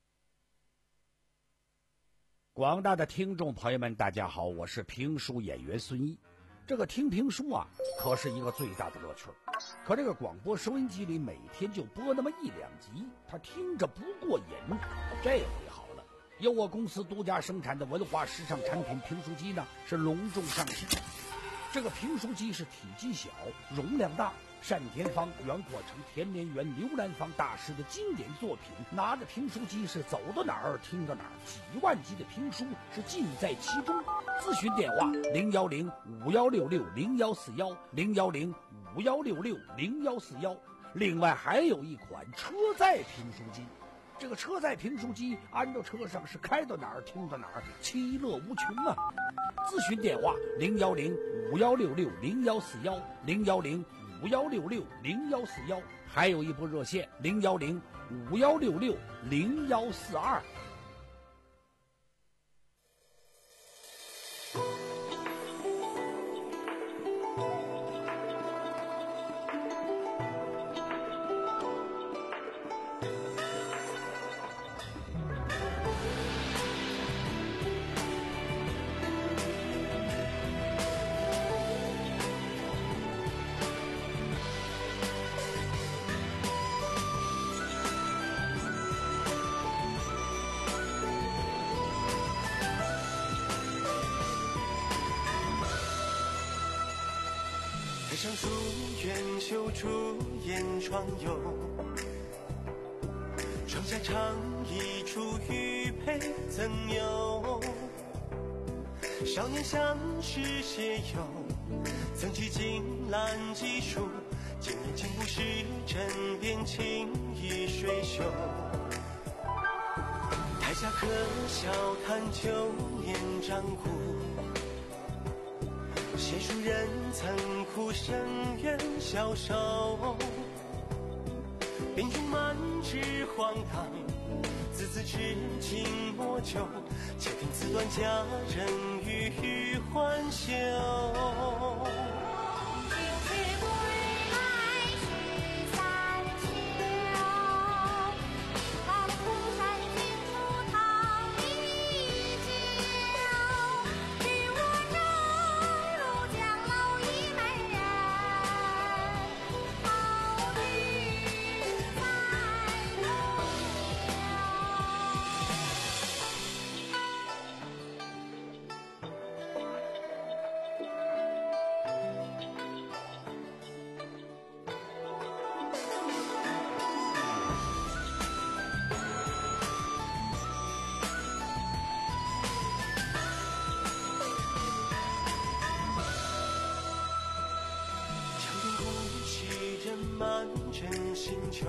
广大的听众朋友们，大家好，我是评书演员孙一。这个听评书啊，可是一个最大的乐趣。可这个广播收音机里每天就播那么一两集，他听着不过瘾。这回好了，由我公司独家生产的文化时尚产品评书机呢，是隆重上市。这个评书机是体积小，容量大，单田芳、袁阔成、田连元、刘兰芳大师的经典作品，拿着评书机是走到哪儿听到哪儿，几万集的评书是尽在其中。咨询电话零幺零五幺六六零幺四幺零幺零五幺六六零幺四幺。另外还有一款车载评书机，这个车载评书机安到车上是开到哪儿听到哪儿，其乐无穷啊！咨询电话零幺零五幺六六零幺四幺零幺零五幺六六零幺四幺，还有一部热线零幺零五幺六六零幺四二。 上书院绣出燕窗游，窗下长一出玉佩赠友。少年相识写友，曾去金兰几书，今年竟不识枕边情已水袖。台下可笑谈旧年掌故，写书人曾苦深怨消瘦，兵军满纸荒唐，字字痴情莫求，且听此段佳人语与欢休。满枕新旧，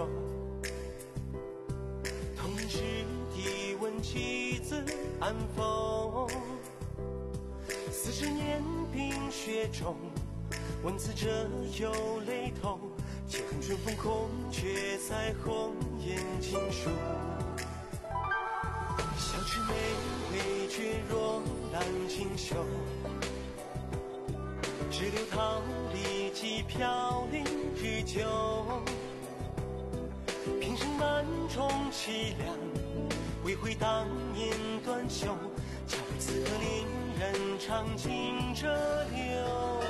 童年时地问妻子安否？四十年冰雪中，文字这有雷头，且恨春风空却在红颜尽数。小池梅未绝若兰清秀，只留桃李几飘零日久。平生万种凄凉，未悔当年断袖，恰为此刻恋人长尽折流。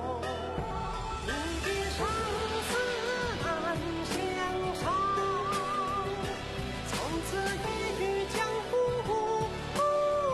一别生死难相长，从此一遇江湖无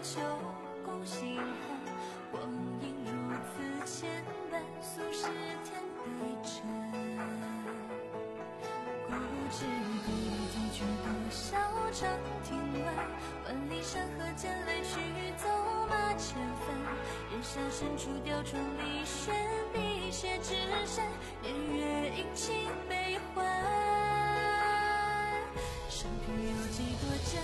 秋共心寒，光阴如此牵绊，俗世添悲沉。固执笔记去多少场庭外，万里山河间来去走马千帆。人下深处吊窗里悬笔写纸扇，年月阴晴悲欢。生平有几多辗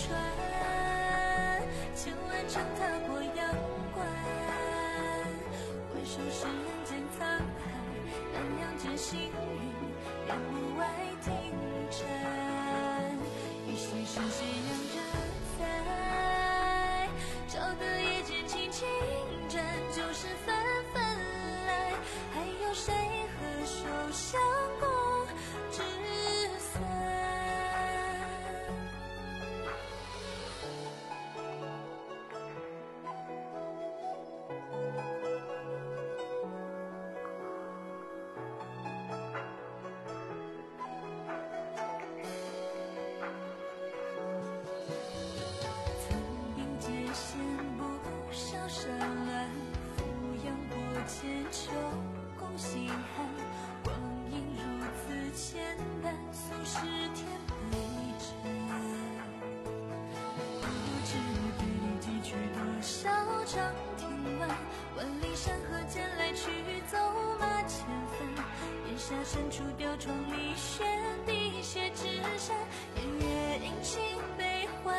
转，千万程踏过阳关。回首是人间沧海，南阳间星云，帘幕外听蝉。一夕是夕阳人在，照得夜间轻轻战，旧事纷纷来，还有谁和手相共纸伞？千秋共心寒，光阴如此牵绊，俗世添悲沉。不知笔记去多少场庭外，万里山河间来去走马千帆。檐下深处吊窗里悬笔写纸扇，年月阴晴悲欢。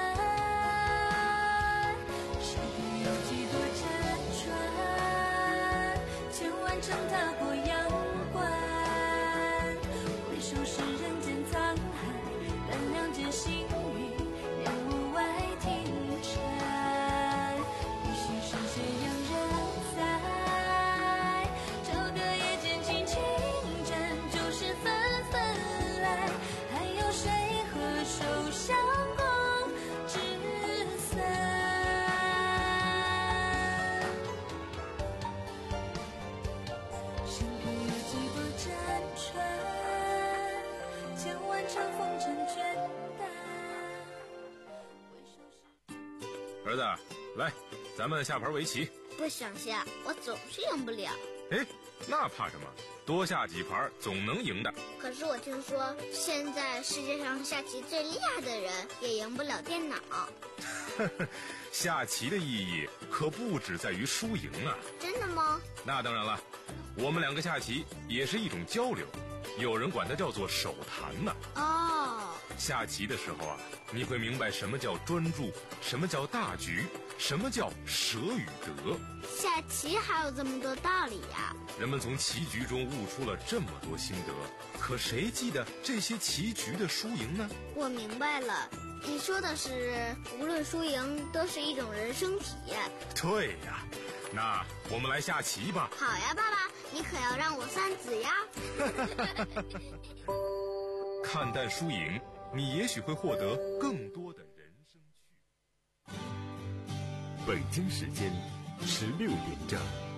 生平有几多辗转，千万程踏过阳关。回首是人间沧海，南阳间星云，帘幕外听蝉。一夕是斜阳人在，照得夜间轻轻战，旧事纷纷来，还有谁和手相共纸伞？生平有几多辗转，千万场风尘倦怠。 儿子，来，咱们下盘围棋。 不想下，我总是赢不了。 哎，那怕什么？多下几盘总能赢的。 可是我听说，现在世界上下棋最厉害的人也赢不了电脑。 下棋的意义可不只在于输赢啊！ 真的吗？ 那当然了，我们两个下棋也是一种交流，有人管它叫做手谈呢。 哦， 下棋的时候啊，你会明白什么叫专注，什么叫大局，什么叫舍与得。 下棋还有这么多道理呀！ 人们从棋局中悟出了这么多心得，可谁记得这些棋局的输赢呢？ 我明白了，你说的是无论输赢都是一种人生体验。 对呀，那我们来下棋吧。 好呀，爸爸，你可要让我算子呀。 看淡输赢，你也许会获得更多的人生趣。 北京时间十六点整。